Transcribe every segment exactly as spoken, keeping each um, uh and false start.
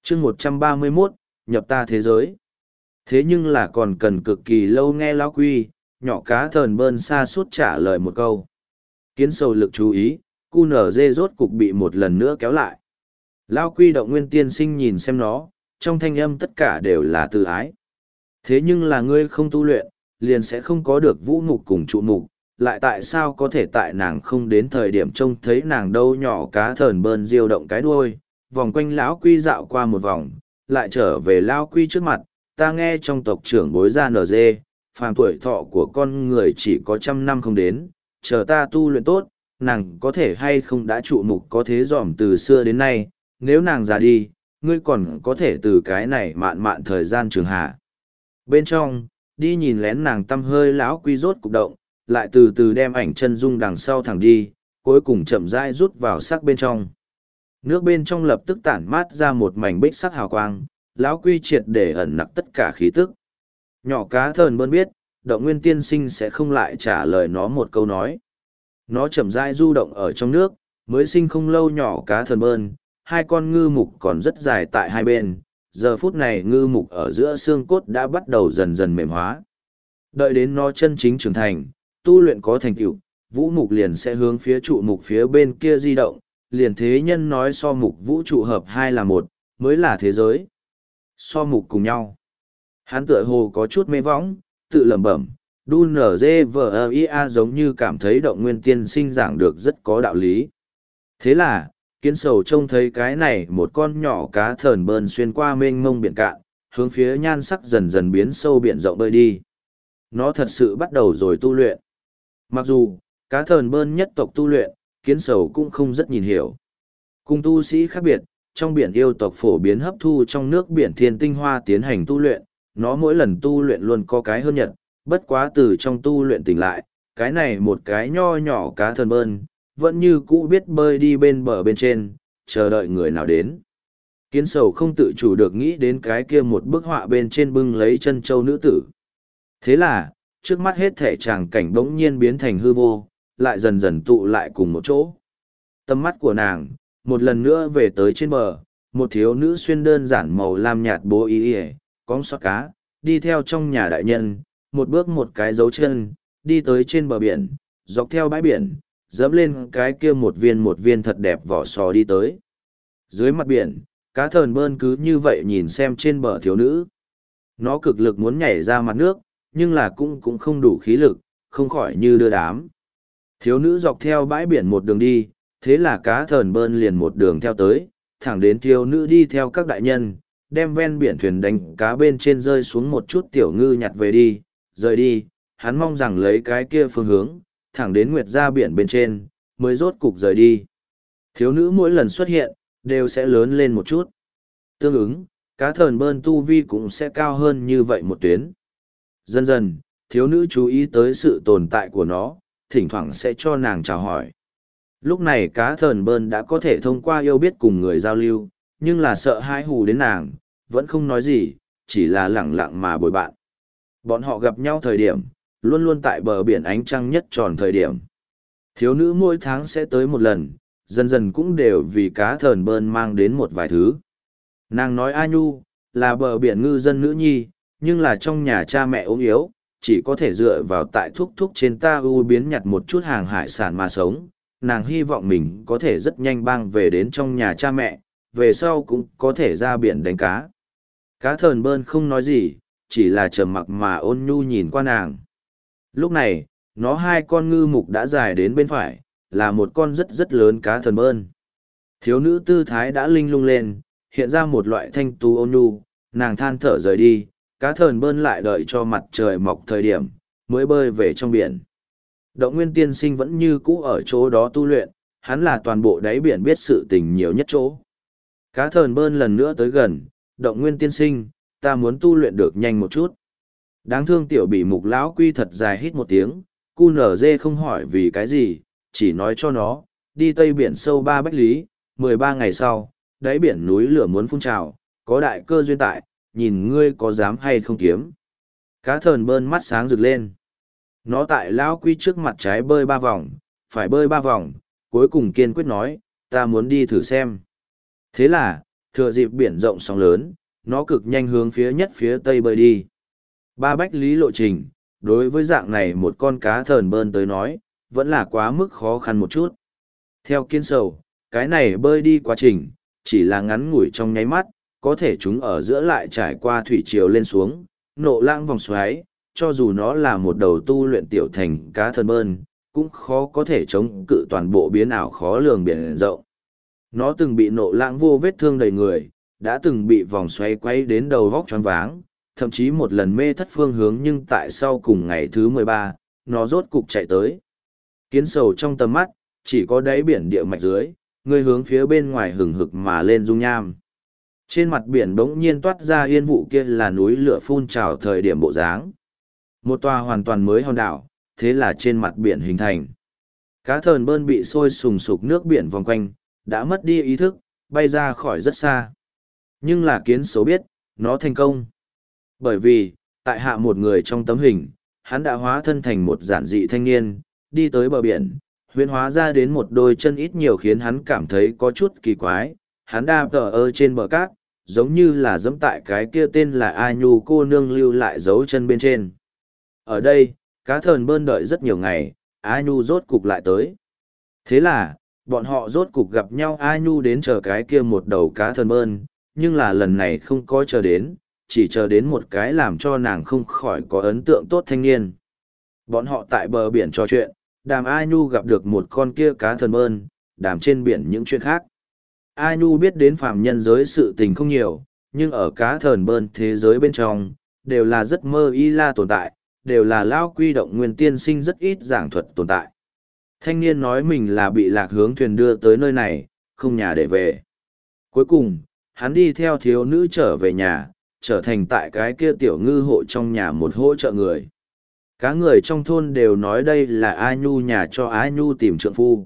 chương một trăm ba mươi mốt, nhập ta thế giới. Thế nhưng là còn cần cực kỳ lâu nghe lão quy, nhỏ cá thờn bơn xa suốt trả lời một câu. Kiến sầu lực chú ý, cu nở dê rốt cục bị một lần nữa kéo lại. Lão quy động nguyên tiên sinh nhìn xem nó, trong thanh âm tất cả đều là từ ái. Thế nhưng là ngươi không tu luyện, liền sẽ không có được vũ mục cùng trụ mục, lại tại sao có thể tại nàng không đến thời điểm trông thấy nàng đâu nhỏ cá thờn bơn diêu động cái đuôi, vòng quanh lão quy dạo qua một vòng, lại trở về lão quy trước mặt, ta nghe trong tộc trưởng bối ra nở dê, phàm tuổi thọ của con người chỉ có trăm năm không đến, chờ ta tu luyện tốt, nàng có thể hay không đã trụ mục có thế dòm từ xưa đến nay, nếu nàng già đi, ngươi còn có thể từ cái này mạn mạn thời gian trường hạ. Bên trong, đi nhìn lén nàng tâm hơi lão quy rốt cục động, lại từ từ đem ảnh chân dung đằng sau thẳng đi, cuối cùng chậm rãi rút vào sắc bên trong. Nước bên trong lập tức tản mát ra một mảnh bích sắc hào quang, lão quy triệt để ẩn nặc tất cả khí tức. Nhỏ cá thờn bơn biết, động nguyên tiên sinh sẽ không lại trả lời nó một câu nói. Nó chậm rãi du động ở trong nước, mới sinh không lâu nhỏ cá thờn bơn, hai con ngư mục còn rất dài tại hai bên, giờ phút này ngư mục ở giữa xương cốt đã bắt đầu dần dần mềm hóa. Đợi đến nó chân chính trưởng thành, tu luyện có thành tựu, vũ mục liền sẽ hướng phía trụ mục phía bên kia di động, liền thế nhân nói so mục vũ trụ hợp hai là một, mới là thế giới. So mục cùng nhau. Hắn tựa hồ có chút mê võng, tự lẩm bẩm, đu nở dê vờ ia giống như cảm thấy động nguyên tiên sinh giảng được rất có đạo lý. Thế là, kiến sầu trông thấy cái này một con nhỏ cá thờn bơn xuyên qua mênh mông biển cạn, hướng phía nhan sắc dần dần biến sâu biển rộng bơi đi. Nó thật sự bắt đầu rồi tu luyện. Mặc dù, cá thờn bơn nhất tộc tu luyện, kiến sầu cũng không rất nhìn hiểu. Cùng tu sĩ khác biệt, trong biển yêu tộc phổ biến hấp thu trong nước biển thiên tinh hoa tiến hành tu luyện, nó mỗi lần tu luyện luôn có cái hơn nhật, bất quá từ trong tu luyện tỉnh lại, cái này một cái nho nhỏ cá thờn bơn, vẫn như cũ biết bơi đi bên bờ bên trên, chờ đợi người nào đến. Kiến sầu không tự chủ được nghĩ đến cái kia một bức họa bên trên bưng lấy chân châu nữ tử. Thế là, trước mắt hết thể tràng cảnh bỗng nhiên biến thành hư vô, lại dần dần tụ lại cùng một chỗ. Tâm mắt của nàng, một lần nữa về tới trên bờ, một thiếu nữ xuyên đơn giản màu lam nhạt bố y y, cong xót cá, đi theo trong nhà đại nhân, một bước một cái dấu chân, đi tới trên bờ biển, dọc theo bãi biển, dẫm lên cái kia một viên một viên thật đẹp vỏ sò đi tới. Dưới mặt biển, cá thờn bơn cứ như vậy nhìn xem trên bờ thiếu nữ. Nó cực lực muốn nhảy ra mặt nước, nhưng là cũng cũng không đủ khí lực, không khỏi như đưa đám. Thiếu nữ dọc theo bãi biển một đường đi, thế là cá thờn bơn liền một đường theo tới, thẳng đến thiếu nữ đi theo các đại nhân, đem ven biển thuyền đánh cá bên trên rơi xuống một chút tiểu ngư nhặt về đi, rời đi, hắn mong rằng lấy cái kia phương hướng, thẳng đến nguyệt ra biển bên trên, mới rốt cục rời đi. Thiếu nữ mỗi lần xuất hiện, đều sẽ lớn lên một chút. Tương ứng, cá thờn bơn tu vi cũng sẽ cao hơn như vậy một tuyến. Dần dần, thiếu nữ chú ý tới sự tồn tại của nó, thỉnh thoảng sẽ cho nàng chào hỏi. Lúc này cá thờn bơn đã có thể thông qua yêu biết cùng người giao lưu, nhưng là sợ hãi hù đến nàng, vẫn không nói gì, chỉ là lẳng lặng mà bồi bạn. Bọn họ gặp nhau thời điểm, luôn luôn tại bờ biển ánh trăng nhất tròn thời điểm. Thiếu nữ mỗi tháng sẽ tới một lần, dần dần cũng đều vì cá thờn bơn mang đến một vài thứ. Nàng nói A Nhu, là bờ biển ngư dân nữ nhi, nhưng là trong nhà cha mẹ ốm yếu, chỉ có thể dựa vào tại thúc thúc trên ta u biến nhặt một chút hàng hải sản mà sống. Nàng hy vọng mình có thể rất nhanh băng về đến trong nhà cha mẹ, về sau cũng có thể ra biển đánh cá. Cá thờn bơn không nói gì, chỉ là trầm mặc mà ôn nhu nhìn qua nàng. Lúc này, nó hai con ngư mục đã dài đến bên phải, là một con rất rất lớn cá thờn bơn. Thiếu nữ tư thái đã linh lung lên, hiện ra một loại thanh tú ôn nhu, nàng than thở rời đi, cá thờn bơn lại đợi cho mặt trời mọc thời điểm, mới bơi về trong biển. Động nguyên tiên sinh vẫn như cũ ở chỗ đó tu luyện, hắn là toàn bộ đáy biển biết sự tình nhiều nhất chỗ. Cá thờn bơn lần nữa tới gần, động nguyên tiên sinh, ta muốn tu luyện được nhanh một chút. Đáng thương tiểu bị mục lão quy thật dài hít một tiếng, cu nở dê không hỏi vì cái gì, chỉ nói cho nó, đi tây biển sâu ba bách lý, mười ba ngày sau, đáy biển núi lửa muốn phun trào, có đại cơ duyên tại, nhìn ngươi có dám hay không kiếm. Cá thờn bơn mắt sáng rực lên. Nó tại lão quy trước mặt trái bơi ba vòng, phải bơi ba vòng, cuối cùng kiên quyết nói, ta muốn đi thử xem. Thế là, thừa dịp biển rộng sóng lớn, nó cực nhanh hướng phía nhất phía tây bơi đi. Ba bách lý lộ trình, đối với dạng này một con cá thờn bơn tới nói, vẫn là quá mức khó khăn một chút. Theo Kiến Sầu, cái này bơi đi quá trình, chỉ là ngắn ngủi trong nháy mắt, có thể chúng ở giữa lại trải qua thủy triều lên xuống, nộ lãng vòng xoáy, cho dù nó là một đầu tu luyện tiểu thành cá thờn bơn, cũng khó có thể chống cự toàn bộ biến ảo khó lường biển rộng. Nó từng bị nộ lãng vô vết thương đầy người, đã từng bị vòng xoáy quay đến đầu vóc choáng váng, thậm chí một lần mê thất phương hướng, nhưng tại sau cùng ngày thứ mười ba, nó rốt cục chạy tới. Kiến Sầu trong tầm mắt, chỉ có đáy biển địa mạch dưới, người hướng phía bên ngoài hừng hực mà lên dung nham. Trên mặt biển bỗng nhiên toát ra yên vụ, kia là núi lửa phun trào thời điểm bộ dáng. Một tòa hoàn toàn mới hòn đảo, thế là trên mặt biển hình thành. Cá thờn bơn bị sôi sùng sục nước biển vòng quanh, đã mất đi ý thức, bay ra khỏi rất xa. Nhưng là Kiến Sầu biết, nó thành công. Bởi vì, tại hạ một người trong tấm hình, hắn đã hóa thân thành một giản dị thanh niên, đi tới bờ biển, huyễn hóa ra đến một đôi chân ít nhiều khiến hắn cảm thấy có chút kỳ quái. Hắn đạp tờ ơ trên bờ cát, giống như là dẫm tại cái kia tên là A Nhu cô nương lưu lại dấu chân bên trên. Ở đây, cá thờn bơn đợi rất nhiều ngày, A Nhu rốt cục lại tới. Thế là, bọn họ rốt cục gặp nhau. A Nhu đến chờ cái kia một đầu cá thờn bơn, nhưng là lần này không có chờ đến, chỉ chờ đến một cái làm cho nàng không khỏi có ấn tượng tốt thanh niên. Bọn họ tại bờ biển trò chuyện, đàm A Nhu gặp được một con kia cá thờn bơn, đàm trên biển những chuyện khác. A Nhu biết đến phàm nhân giới sự tình không nhiều, nhưng ở cá thờn bơn thế giới bên trong, đều là rất mơ y la tồn tại, đều là lao quy động nguyên tiên sinh rất ít giảng thuật tồn tại. Thanh niên nói mình là bị lạc hướng thuyền đưa tới nơi này, không nhà để về. Cuối cùng, hắn đi theo thiếu nữ trở về nhà, trở thành tại cái kia tiểu ngư hộ trong nhà một hỗ trợ người. Cá người trong thôn đều nói đây là A Nhu nhà cho A Nhu tìm trượng phu.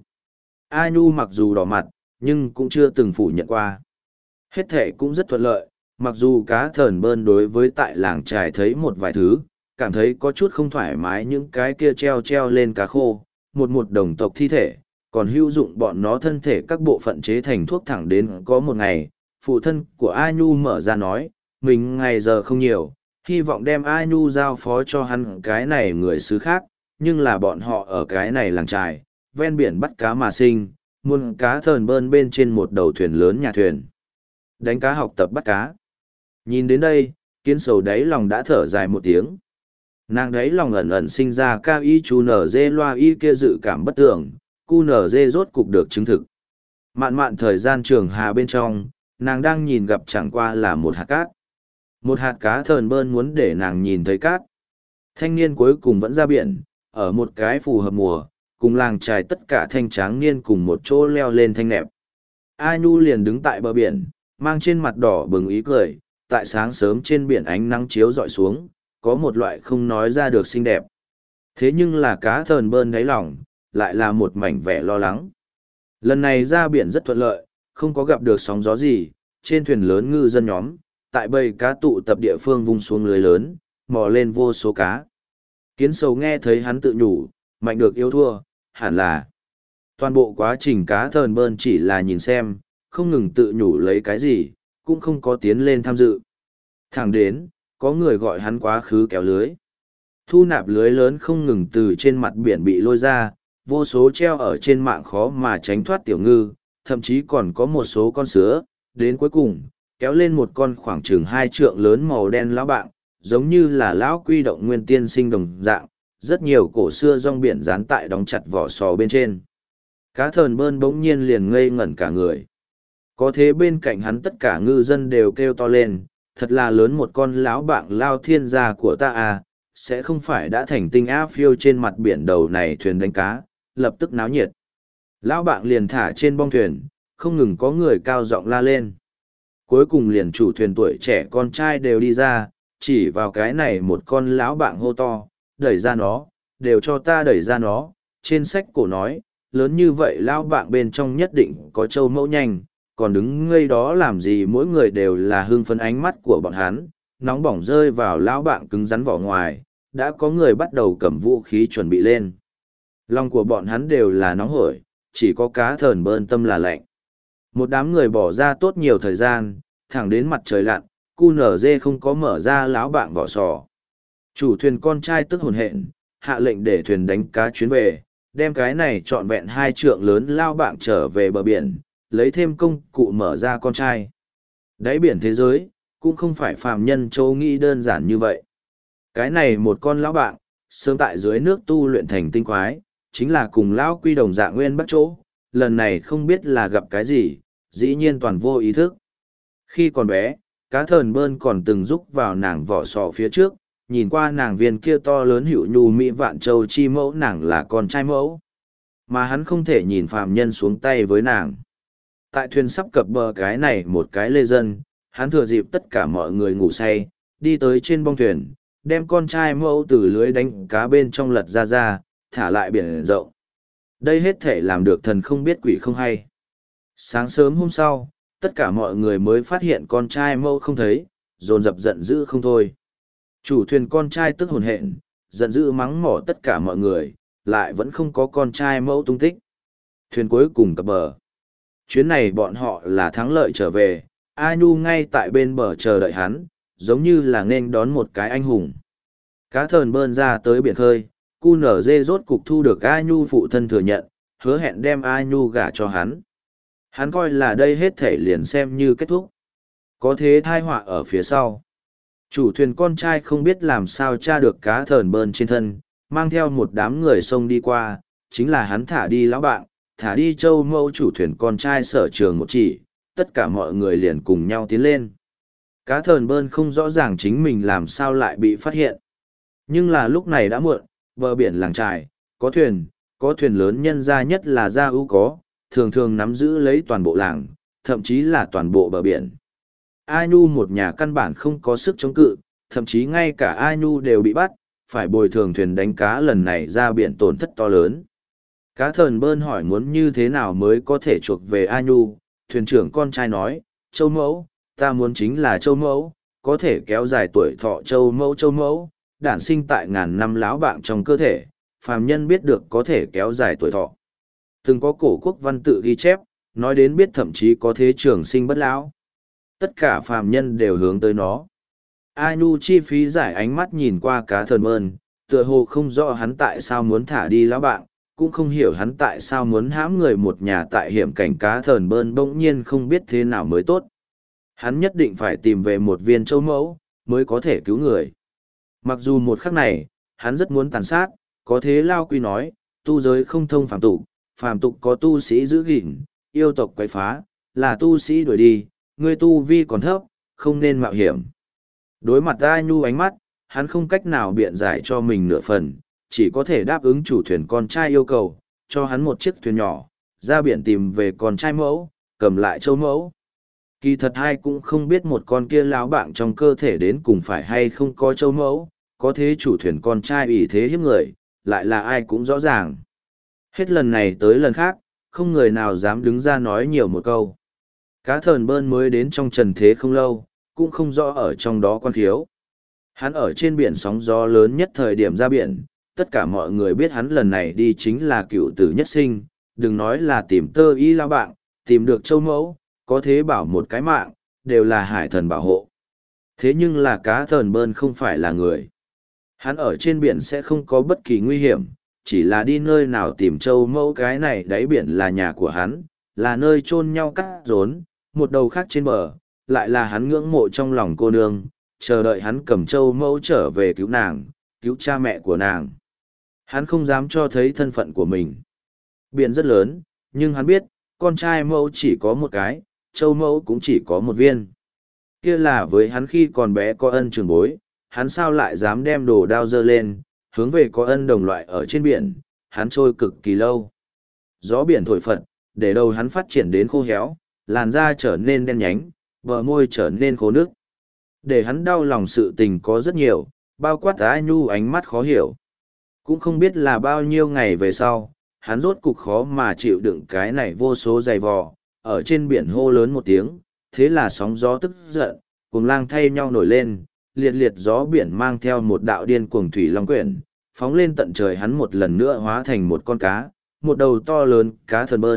A Nhu mặc dù đỏ mặt, nhưng cũng chưa từng phủ nhận qua. Hết thể cũng rất thuận lợi, mặc dù cá thờn bơn đối với tại làng trài thấy một vài thứ, cảm thấy có chút không thoải mái, những cái kia treo treo lên cá khô, một một đồng tộc thi thể, còn hữu dụng bọn nó thân thể các bộ phận chế thành thuốc. Thẳng đến có một ngày, phụ thân của A Nhu mở ra nói, mình ngày giờ không nhiều, hy vọng đem A Nhu giao phó cho hắn cái này người xứ khác, nhưng là bọn họ ở cái này làng trài, ven biển bắt cá mà sinh, muôn cá thờn bơn bên trên một đầu thuyền lớn nhà thuyền. Đánh cá học tập bắt cá. Nhìn đến đây, Kiến Sầu đáy lòng đã thở dài một tiếng. Nàng đáy lòng ẩn ẩn sinh ra cao y chú nở dê loa y kia dự cảm bất tưởng, cu nở dê rốt cục được chứng thực. Mạn mạn thời gian trường hà bên trong, nàng đang nhìn gặp chẳng qua là một hạt cát. Một hạt cá thờn bơn muốn để nàng nhìn thấy cát. Thanh niên cuối cùng vẫn ra biển, ở một cái phù hợp mùa, cùng làng trài tất cả thanh tráng niên cùng một chỗ leo lên thanh nẹp. A Nhu liền đứng tại bờ biển, mang trên mặt đỏ bừng ý cười, tại sáng sớm trên biển ánh nắng chiếu rọi xuống, có một loại không nói ra được xinh đẹp. Thế nhưng là cá thờn bơn đáy lòng, lại là một mảnh vẻ lo lắng. Lần này ra biển rất thuận lợi, không có gặp được sóng gió gì, trên thuyền lớn ngư dân nhóm, tại bầy cá tụ tập địa phương vung xuống lưới lớn, mò lên vô số cá. Kiến Sầu nghe thấy hắn tự nhủ, mạnh được yêu thua, hẳn là. Toàn bộ quá trình cá thờn bơn chỉ là nhìn xem, không ngừng tự nhủ lấy cái gì, cũng không có tiến lên tham dự. Thẳng đến, có người gọi hắn quá khứ kéo lưới. Thu nạp lưới lớn không ngừng từ trên mặt biển bị lôi ra, vô số treo ở trên mạng khó mà tránh thoát tiểu ngư, thậm chí còn có một số con sứa, đến cuối cùng, kéo lên một con khoảng chừng hai trượng lớn màu đen lão bạn, giống như là lão quy động nguyên tiên sinh đồng dạng, rất nhiều cổ xưa rong biển dán tại đóng chặt vỏ sò bên trên. Cá thờn bơn bỗng nhiên liền ngây ngẩn cả người. Có thế bên cạnh hắn tất cả ngư dân đều kêu to lên, thật là lớn một con lão bạn lao thiên gia của ta à, sẽ không phải đã thành tinh á phiêu trên mặt biển đầu này thuyền đánh cá, lập tức náo nhiệt. Lão bạn liền thả trên bong thuyền, không ngừng có người cao giọng la lên. Cuối cùng liền chủ thuyền tuổi trẻ con trai đều đi ra, chỉ vào cái này một con lão bạn hô to, đẩy ra nó, đều cho ta đẩy ra nó. Trên sách cổ nói, lớn như vậy lão bạn bên trong nhất định có châu mẫu nhanh, còn đứng ngây đó làm gì. Mỗi người đều là hưng phấn, ánh mắt của bọn hắn nóng bỏng rơi vào lão bạn cứng rắn vỏ ngoài, đã có người bắt đầu cầm vũ khí chuẩn bị lên. Lòng của bọn hắn đều là nóng hổi, chỉ có cá thờn bơn tâm là lạnh. Một đám người bỏ ra tốt nhiều thời gian, thẳng đến mặt trời lặn, cu nở dê không có mở ra láo bạng vỏ sò. Chủ thuyền con trai tức hồn hện, hạ lệnh để thuyền đánh cá chuyến về, đem cái này trọn vẹn hai trượng lớn lao bạng trở về bờ biển, lấy thêm công cụ mở ra con trai. Đáy biển thế giới, cũng không phải phàm nhân châu nghĩ đơn giản như vậy. Cái này một con lão bạng, sớm tại dưới nước tu luyện thành tinh quái, chính là cùng lão quy đồng dạng nguyên bắt chỗ, lần này không biết là gặp cái gì, dĩ nhiên toàn vô ý thức. Khi còn bé, cá thờn bơn còn từng rúc vào nàng vỏ sò phía trước, nhìn qua nàng viên kia to lớn hữu nhu mỹ vạn châu chi mẫu nàng là con trai mẫu. Mà hắn không thể nhìn phàm nhân xuống tay với nàng. Tại thuyền sắp cập bờ cái này một cái lê dân, hắn thừa dịp tất cả mọi người ngủ say, đi tới trên bong thuyền, đem con trai mẫu từ lưới đánh cá bên trong lật ra ra, thả lại biển rộng. Đây hết thể làm được thần không biết quỷ không hay. Sáng sớm hôm sau, tất cả mọi người mới phát hiện con trai mẫu không thấy, dồn dập giận dữ không thôi. Chủ thuyền con trai tức hồn hện, giận dữ mắng mỏ tất cả mọi người, lại vẫn không có con trai mẫu tung tích. Thuyền cuối cùng cập bờ. Chuyến này bọn họ là thắng lợi trở về, A Nhu ngay tại bên bờ chờ đợi hắn, giống như là nên đón một cái anh hùng. Cá thờn bơn ra tới biển khơi, cu nở dê rốt cục thu được A Nhu phụ thân thừa nhận, hứa hẹn đem A Nhu gả cho hắn. Hắn coi là đây hết thể liền xem như kết thúc. Có thế thai họa ở phía sau. Chủ thuyền con trai không biết làm sao tra được cá thờn bơn trên thân, mang theo một đám người xông đi qua, chính là hắn thả đi lão bạn, thả đi châu mẫu chủ thuyền con trai sở trường một chỉ, tất cả mọi người liền cùng nhau tiến lên. Cá thờn bơn không rõ ràng chính mình làm sao lại bị phát hiện. Nhưng là lúc này đã muộn, bờ biển làng trài, có thuyền, có thuyền lớn nhân ra nhất là gia ưu có, thường thường nắm giữ lấy toàn bộ làng, thậm chí là toàn bộ bờ biển. A Nhu một nhà căn bản không có sức chống cự, thậm chí ngay cả A Nhu đều bị bắt, phải bồi thường thuyền đánh cá lần này ra biển tổn thất to lớn. Cá thờn bơn hỏi muốn như thế nào mới có thể chuộc về A Nhu, thuyền trưởng con trai nói, châu mẫu, ta muốn chính là châu mẫu, có thể kéo dài tuổi thọ châu mẫu châu mẫu, đản sinh tại ngàn năm láo bạng trong cơ thể, phàm nhân biết được có thể kéo dài tuổi thọ. Từng có cổ quốc văn tự ghi chép, nói đến biết thậm chí có thế trường sinh bất lão. Tất cả phàm nhân đều hướng tới nó. A Nhu chi phí giải ánh mắt nhìn qua cá thờn bơn, tựa hồ không rõ hắn tại sao muốn thả đi lão bạn, cũng không hiểu hắn tại sao muốn hãm người một nhà tại hiểm cảnh cá thờn bơn bỗng nhiên không biết thế nào mới tốt. Hắn nhất định phải tìm về một viên châu mẫu, mới có thể cứu người. Mặc dù một khắc này, hắn rất muốn tàn sát, có thế Lao Quy nói, tu giới không thông phàm tục, phàm tục có tu sĩ giữ gìn, yêu tộc quấy phá, là tu sĩ đuổi đi, người tu vi còn thấp, không nên mạo hiểm. Đối mặt A Nhu ánh mắt, hắn không cách nào biện giải cho mình nửa phần, chỉ có thể đáp ứng chủ thuyền con trai yêu cầu, cho hắn một chiếc thuyền nhỏ, ra biển tìm về con trai mẫu, cầm lại châu mẫu. Kỳ thật hai cũng không biết một con kia láo bạng trong cơ thể đến cùng phải hay không có châu mẫu, có thế chủ thuyền con trai ủy thế hiếp người, lại là ai cũng rõ ràng. Hết lần này tới lần khác, không người nào dám đứng ra nói nhiều một câu. Cá thờn bơn mới đến trong trần thế không lâu, cũng không rõ ở trong đó quan khiếu. Hắn ở trên biển sóng gió lớn nhất thời điểm ra biển, tất cả mọi người biết hắn lần này đi chính là cựu tử nhất sinh, đừng nói là tìm tơ y lao bạn, tìm được châu mẫu, có thế bảo một cái mạng, đều là hải thần bảo hộ. Thế nhưng là cá thờn bơn không phải là người. Hắn ở trên biển sẽ không có bất kỳ nguy hiểm, chỉ là đi nơi nào tìm châu mẫu cái này đáy biển là nhà của hắn, là nơi chôn nhau cắt rốn, một đầu khác trên bờ, lại là hắn ngưỡng mộ trong lòng cô nương, chờ đợi hắn cầm châu mẫu trở về cứu nàng, cứu cha mẹ của nàng. Hắn không dám cho thấy thân phận của mình. Biển rất lớn, nhưng hắn biết, con trai mẫu chỉ có một cái, châu mẫu cũng chỉ có một viên. Kia là với hắn khi còn bé có ân trường bối, hắn sao lại dám đem đồ đao dơ lên, hướng về có ân đồng loại ở trên biển, hắn trôi cực kỳ lâu. Gió biển thổi phật, để đầu hắn phát triển đến khô héo, làn da trở nên đen nhánh, bờ môi trở nên khô nước. Để hắn đau lòng sự tình có rất nhiều, bao quát A Nhu ánh mắt khó hiểu. Cũng không biết là bao nhiêu ngày về sau, hắn rốt cục khó mà chịu đựng cái này vô số dày vò, ở trên biển hô lớn một tiếng, thế là sóng gió tức giận, cùng lang thay nhau nổi lên, liệt liệt gió biển mang theo một đạo điên cuồng thủy long quyển, phóng lên tận trời hắn một lần nữa hóa thành một con cá, một đầu to lớn cá thần bơn,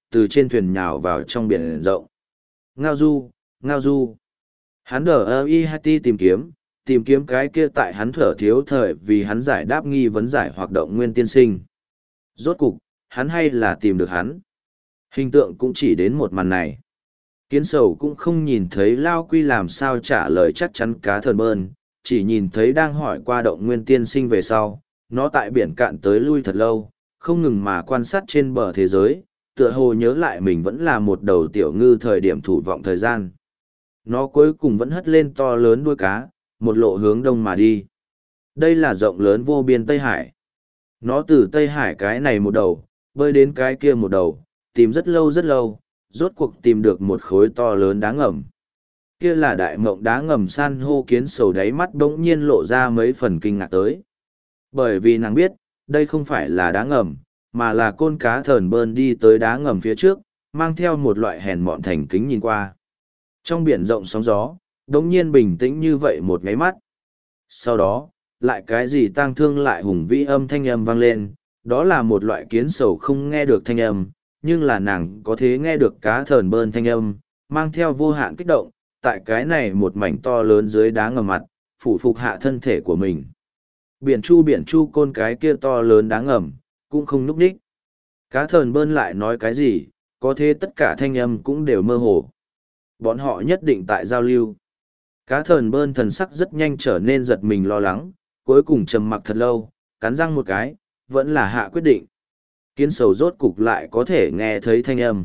từ trên thuyền nhào vào trong biển rộng. Ngao du, ngao du. Hắn đờ ơ y hai ti tìm kiếm, tìm kiếm cái kia tại hắn thở thiếu thời vì hắn giải đáp nghi vấn giải hoạt động nguyên tiên sinh. Rốt cục, hắn hay là tìm được hắn. Hình tượng cũng chỉ đến một màn này. Kiến sầu cũng không nhìn thấy Lao Quy làm sao trả lời chắc chắn cá thần bơn, chỉ nhìn thấy đang hỏi qua động nguyên tiên sinh về sau, nó tại biển cạn tới lui thật lâu, không ngừng mà quan sát trên bờ thế giới, tựa hồ nhớ lại mình vẫn là một đầu tiểu ngư thời điểm thủ vọng thời gian. Nó cuối cùng vẫn hất lên to lớn đuôi cá, một lộ hướng đông mà đi. Đây là rộng lớn vô biên Tây Hải. Nó từ Tây Hải cái này một đầu, bơi đến cái kia một đầu, tìm rất lâu rất lâu, rốt cuộc tìm được một khối to lớn đá ngầm. Kia là đại mộng đá ngầm san hô. Kiến sầu đáy mắt bỗng nhiên lộ ra mấy phần kinh ngạc tới. Bởi vì nàng biết, đây không phải là đá ngầm, mà là côn cá thờn bơn đi tới đá ngầm phía trước, mang theo một loại hèn mọn thành kính nhìn qua. Trong biển rộng sóng gió, bỗng nhiên bình tĩnh như vậy một ngáy mắt. Sau đó, lại cái gì tang thương lại hùng vĩ âm thanh âm vang lên, đó là một loại kiến sầu không nghe được thanh âm, nhưng là nàng có thể nghe được cá thờn bơn thanh âm, mang theo vô hạn kích động, tại cái này một mảnh to lớn dưới đá ngầm mặt, phủ phục hạ thân thể của mình. Biển chu biển chu côn cái kia to lớn đá ngầm, cũng không núp đích. Cá thờn bơn lại nói cái gì, có thế tất cả thanh âm cũng đều mơ hồ. Bọn họ nhất định tại giao lưu. Cá thờn bơn thần sắc rất nhanh trở nên giật mình lo lắng, cuối cùng trầm mặc thật lâu, cắn răng một cái, vẫn là hạ quyết định. Kiến sầu rốt cục lại có thể nghe thấy thanh âm.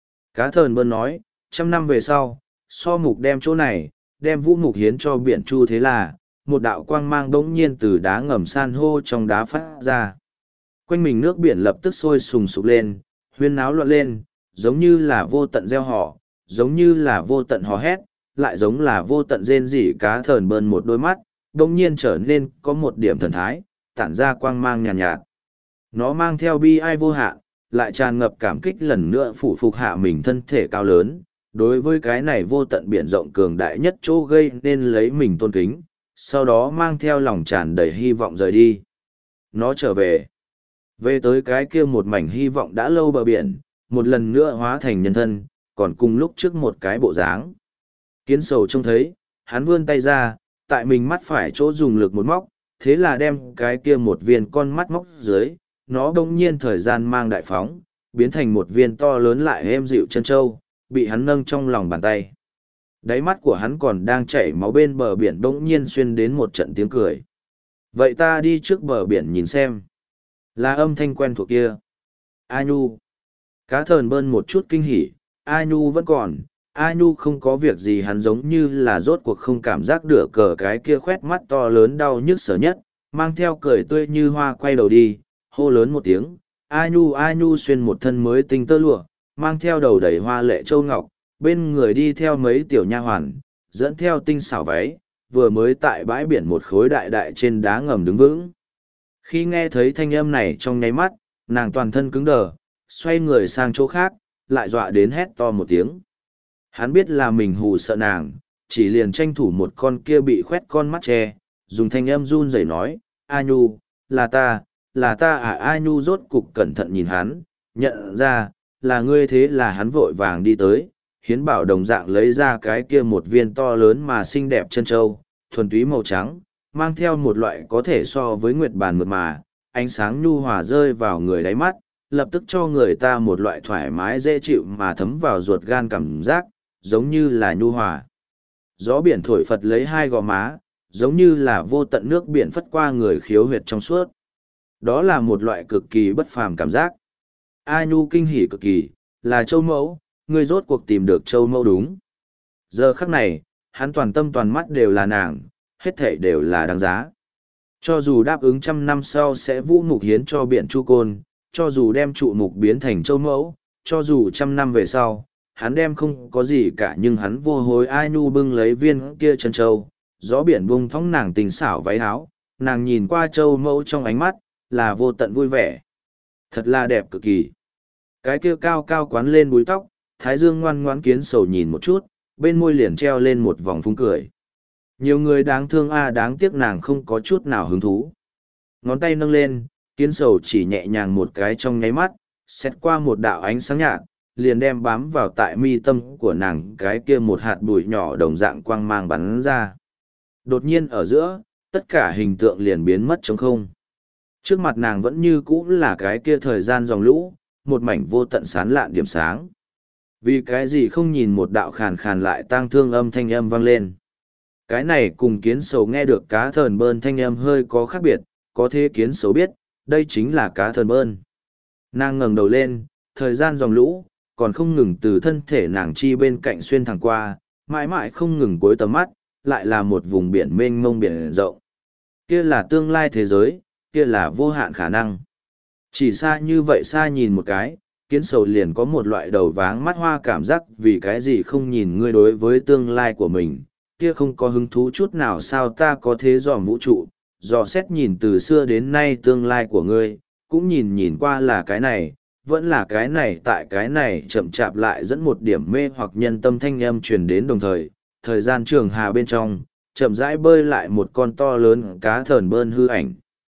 Cá thờn bơn nói, trăm năm về sau, so mục đem chỗ này, đem vũ mục hiến cho biển chu, thế là, một đạo quang mang đống nhiên từ đá ngầm san hô trong đá phát ra. Quanh mình nước biển lập tức sôi sùng sục lên, huyên náo loạn lên, giống như là vô tận gieo họ, giống như là vô tận hò hét, lại giống là vô tận rên rỉ. Cá thờn bơn một đôi mắt, đống nhiên trở nên có một điểm thần thái, tản ra quang mang nhàn nhạt, nhạt. Nó mang theo bi ai vô hạn, lại tràn ngập cảm kích lần nữa phủ phục hạ mình thân thể cao lớn, đối với cái này vô tận biển rộng cường đại nhất chỗ gây nên lấy mình tôn kính, sau đó mang theo lòng tràn đầy hy vọng rời đi. Nó trở về, về tới cái kia một mảnh hy vọng đã lâu bờ biển, một lần nữa hóa thành nhân thân, còn cùng lúc trước một cái bộ dáng. Kiến sầu trông thấy, hắn vươn tay ra, tại mình mắt phải chỗ dùng lực một móc, thế là đem cái kia một viên con mắt móc dưới, nó bỗng nhiên thời gian mang đại phóng, biến thành một viên to lớn lại êm dịu chân trâu, bị hắn nâng trong lòng bàn tay. Đáy mắt của hắn còn đang chảy máu, bên bờ biển bỗng nhiên xuyên đến một trận tiếng cười. Vậy ta đi trước bờ biển nhìn xem. Là âm thanh quen thuộc kia. A Nhu. Cá thờn bơn một chút kinh hỉ, A Nhu vẫn còn. A Nhu không có việc gì, hắn giống như là rốt cuộc không cảm giác được cờ cái kia khoét mắt to lớn đau nhức sở nhất, mang theo cười tươi như hoa quay đầu đi, hô lớn một tiếng. A Nhu A Nhu xuyên một thân mới tinh tơ lụa, mang theo đầu đầy hoa lệ châu ngọc, bên người đi theo mấy tiểu nha hoàn, dẫn theo tinh xảo váy, vừa mới tại bãi biển một khối đại đại trên đá ngầm đứng vững. Khi nghe thấy thanh âm này trong nháy mắt, nàng toàn thân cứng đờ, xoay người sang chỗ khác, lại dọa đến hét to một tiếng. Hắn biết là mình hù sợ nàng, chỉ liền tranh thủ một con kia bị khoét con mắt che, dùng thanh âm run rẩy nói, A Nhu, là ta, là ta à. A Nhu rốt cục cẩn thận nhìn hắn, nhận ra, là ngươi. Thế là hắn vội vàng đi tới, hiến bảo đồng dạng lấy ra cái kia một viên to lớn mà xinh đẹp chân trâu, thuần túy màu trắng, mang theo một loại có thể so với nguyệt bàn mượt mà, ánh sáng nhu hòa rơi vào người đáy mắt, lập tức cho người ta một loại thoải mái dễ chịu mà thấm vào ruột gan cảm giác, giống như là nhu hòa. Gió biển thổi phật lấy hai gò má, giống như là vô tận nước biển phất qua người khiếu huyệt trong suốt. Đó là một loại cực kỳ bất phàm cảm giác. A Nhu kinh hỉ cực kỳ, là châu mẫu, ngươi rốt cuộc tìm được châu mẫu đúng. Giờ khắc này, hắn toàn tâm toàn mắt đều là nàng, hết thảy đều là đáng giá. Cho dù đáp ứng trăm năm sau sẽ vũ mục hiến cho biển Chu Côn, cho dù đem trụ mục biến thành châu mẫu, cho dù trăm năm về sau, hắn đem không có gì cả, nhưng hắn vô hối. A Nhu bưng lấy viên kia chân châu, gió biển bung thõng nàng tình xảo váy áo, nàng nhìn qua châu mẫu trong ánh mắt, là vô tận vui vẻ. Thật là đẹp cực kỳ. Cái kia cao cao quán lên búi tóc, thái dương ngoan ngoãn. Kiến sầu nhìn một chút, bên môi liền treo lên một vòng phúng cười. Nhiều người đáng thương a, đáng tiếc nàng không có chút nào hứng thú. Ngón tay nâng lên, kiến sầu chỉ nhẹ nhàng một cái trong nháy mắt, xét qua một đạo ánh sáng nhạt, liền đem bám vào tại mi tâm của nàng cái kia một hạt bụi nhỏ đồng dạng quang mang bắn ra. Đột nhiên ở giữa, tất cả hình tượng liền biến mất trống không. Trước mặt nàng vẫn như cũ là cái kia thời gian dòng lũ, một mảnh vô tận sán lạn điểm sáng. Vì cái gì không nhìn một đạo khàn khàn lại tang thương âm thanh âm vang lên. Cái này cùng kiến sầu nghe được cá thờn bơn thanh âm hơi có khác biệt, có thế kiến sầu biết, đây chính là cá thờn bơn. Nàng ngẩng đầu lên, thời gian dòng lũ, còn không ngừng từ thân thể nàng chi bên cạnh xuyên thẳng qua, mãi mãi không ngừng cuối tầm mắt, lại là một vùng biển mênh mông biển rộng. Kia là tương lai thế giới, kia là vô hạn khả năng. Chỉ xa như vậy xa nhìn một cái, kiến sầu liền có một loại đầu váng mắt hoa cảm giác vì cái gì không nhìn ngươi đối với tương lai của mình, kia không có hứng thú chút nào sao ta có thế dòm vũ trụ, dò xét nhìn từ xưa đến nay tương lai của ngươi, cũng nhìn nhìn qua là cái này, vẫn là cái này tại cái này chậm chạp lại dẫn một điểm mê hoặc nhân tâm thanh âm truyền đến đồng thời, thời gian trường hà bên trong, chậm rãi bơi lại một con to lớn cá thờn bơn hư ảnh.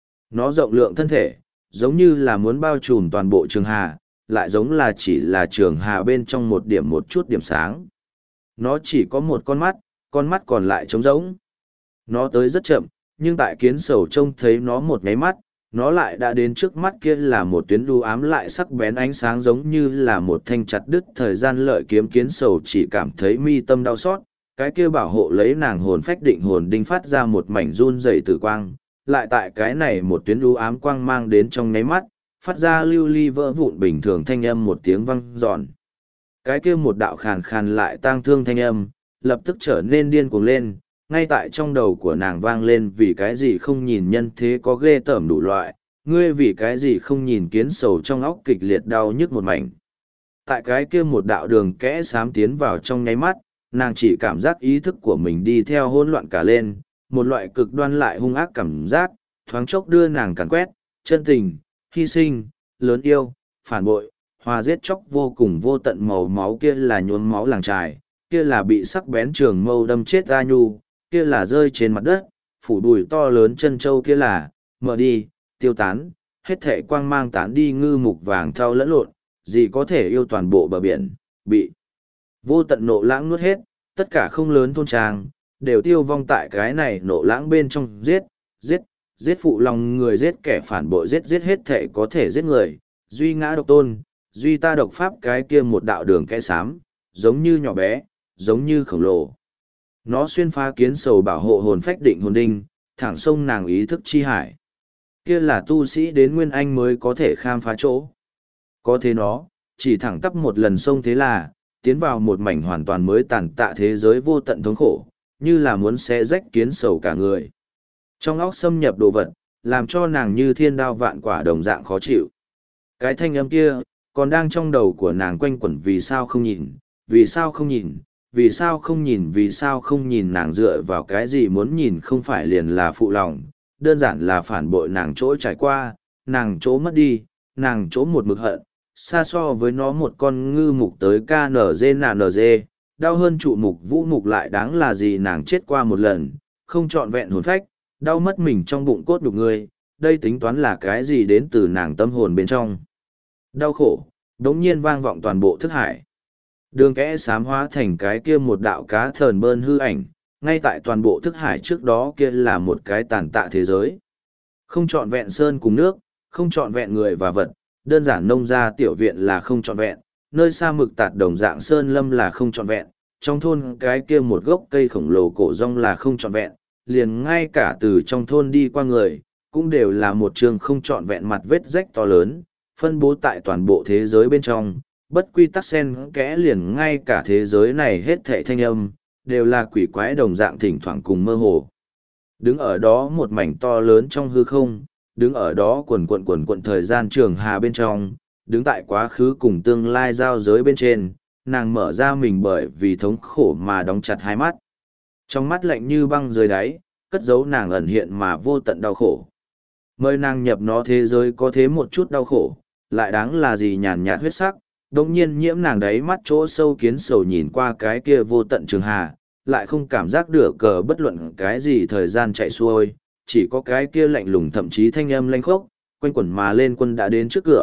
Nó rộng lượng thân thể, giống như là muốn bao trùm toàn bộ trường hà, lại giống là chỉ là trường hà bên trong một điểm một chút điểm sáng. Nó chỉ có một con mắt, con mắt còn lại trống rỗng. Nó tới rất chậm, nhưng tại kiến sầu trông thấy nó một nháy mắt, nó lại đã đến trước mắt kia là một tuyến đu ám lại sắc bén ánh sáng giống như là một thanh chặt đứt thời gian lợi kiếm. Kiến sầu chỉ cảm thấy mi tâm đau xót, cái kia bảo hộ lấy nàng hồn phách định hồn đinh phát ra một mảnh run rẩy tử quang, lại tại cái này một tuyến đu ám quang mang đến trong nháy mắt, phát ra lưu ly vỡ vụn bình thường thanh âm một tiếng vang dọn. Cái kia một đạo khàn khàn lại tang thương thanh âm, lập tức trở nên điên cuồng lên, ngay tại trong đầu của nàng vang lên vì cái gì không nhìn nhân thế có ghê tởm đủ loại, ngươi vì cái gì không nhìn kiến sầu trong óc kịch liệt đau nhức một mảnh. Tại cái kia một đạo đường kẽ xám tiến vào trong nháy mắt, nàng chỉ cảm giác ý thức của mình đi theo hỗn loạn cả lên, một loại cực đoan lại hung ác cảm giác, thoáng chốc đưa nàng càn quét, chân tình, hy sinh, lớn yêu, phản bội, hòa giết chóc vô cùng vô tận màu máu kia là nhuốm máu làng trài, kia là bị sắc bén trường mâu đâm chết A Nhu, kia là rơi trên mặt đất, phủ bùi to lớn chân châu kia là, mở đi, tiêu tán, hết thệ quang mang tán đi ngư mục vàng thau lẫn lộn, gì có thể yêu toàn bộ bờ biển, bị vô tận nộ lãng nuốt hết, tất cả không lớn thôn trang, đều tiêu vong tại cái này nộ lãng bên trong giết, giết, giết phụ lòng người giết kẻ phản bội giết giết hết thệ có thể giết người, duy ngã độc tôn, duy ta độc pháp cái kia một đạo đường kẽ xám, giống như nhỏ bé, giống như khổng lồ. Nó xuyên phá kiến sầu bảo hộ hồn phách định hồn đinh, thẳng sông nàng ý thức chi hải. Kia là tu sĩ đến Nguyên Anh mới có thể khám phá chỗ. Có thế nó, chỉ thẳng tắp một lần sông thế là, tiến vào một mảnh hoàn toàn mới tàn tạ thế giới vô tận thống khổ, như là muốn xé rách kiến sầu cả người. Trong óc xâm nhập đồ vật, làm cho nàng như thiên đao vạn quả đồng dạng khó chịu. Cái thanh âm kia, còn đang trong đầu của nàng quanh quẩn vì sao không nhìn, vì sao không nhìn, vì sao không nhìn vì sao không nhìn nàng dựa vào cái gì muốn nhìn không phải liền là phụ lòng, đơn giản là phản bội nàng chỗ trải qua, nàng chỗ mất đi, nàng chỗ một mực hận, xa so với nó một con ngư mục tới ca nở dê nà nở dê, đau hơn trụ mục vũ mục lại đáng là gì nàng chết qua một lần, không trọn vẹn hồn phách, đau mất mình trong bụng cốt đục người, đây tính toán là cái gì đến từ nàng tâm hồn bên trong. Đau khổ, đống nhiên vang vọng toàn bộ thức hải. Đường kẽ xám hóa thành cái kia một đạo cá thờn bơn hư ảnh, ngay tại toàn bộ thức hải trước đó kia là một cái tàn tạ thế giới. Không trọn vẹn sơn cùng nước, không trọn vẹn người và vật, đơn giản nông gia tiểu viện là không trọn vẹn, nơi xa mực tạt đồng dạng sơn lâm là không trọn vẹn, trong thôn cái kia một gốc cây khổng lồ cổ rong là không trọn vẹn, liền ngay cả từ trong thôn đi qua người, cũng đều là một trường không trọn vẹn mặt vết rách to lớn, phân bố tại toàn bộ thế giới bên trong, bất quy tắc sen kẽ liền ngay cả thế giới này hết thảy thanh âm, đều là quỷ quái đồng dạng thỉnh thoảng cùng mơ hồ. Đứng ở đó một mảnh to lớn trong hư không, đứng ở đó quần quận quần quận thời gian trường hà bên trong, đứng tại quá khứ cùng tương lai giao giới bên trên, nàng mở ra mình bởi vì thống khổ mà đóng chặt hai mắt. Trong mắt lạnh như băng dưới đáy, cất giấu nàng ẩn hiện mà vô tận đau khổ. Mời nàng nhập nó thế giới có thế một chút đau khổ, lại đáng là gì nhàn nhạt huyết sắc, đồng nhiên nhiễm nàng đáy mắt chỗ sâu kiến sầu nhìn qua cái kia vô tận trường hà, lại không cảm giác được cờ bất luận cái gì thời gian chạy xuôi, chỉ có cái kia lạnh lùng thậm chí thanh âm lanh khốc, quanh quẩn mà lên quân đã đến trước cửa,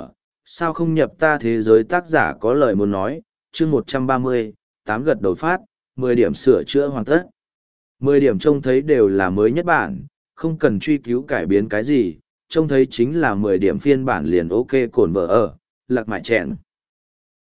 sao không nhập ta thế giới tác giả có lời muốn nói, chương một trăm ba mươi, tám gật đầu phát, mười điểm sửa chữa hoàn tất. mười điểm trông thấy đều là mới nhất bản, không cần truy cứu cải biến cái gì, trông thấy chính là mười điểm phiên bản liền ok cổn vợ ở, lạc mại chèn.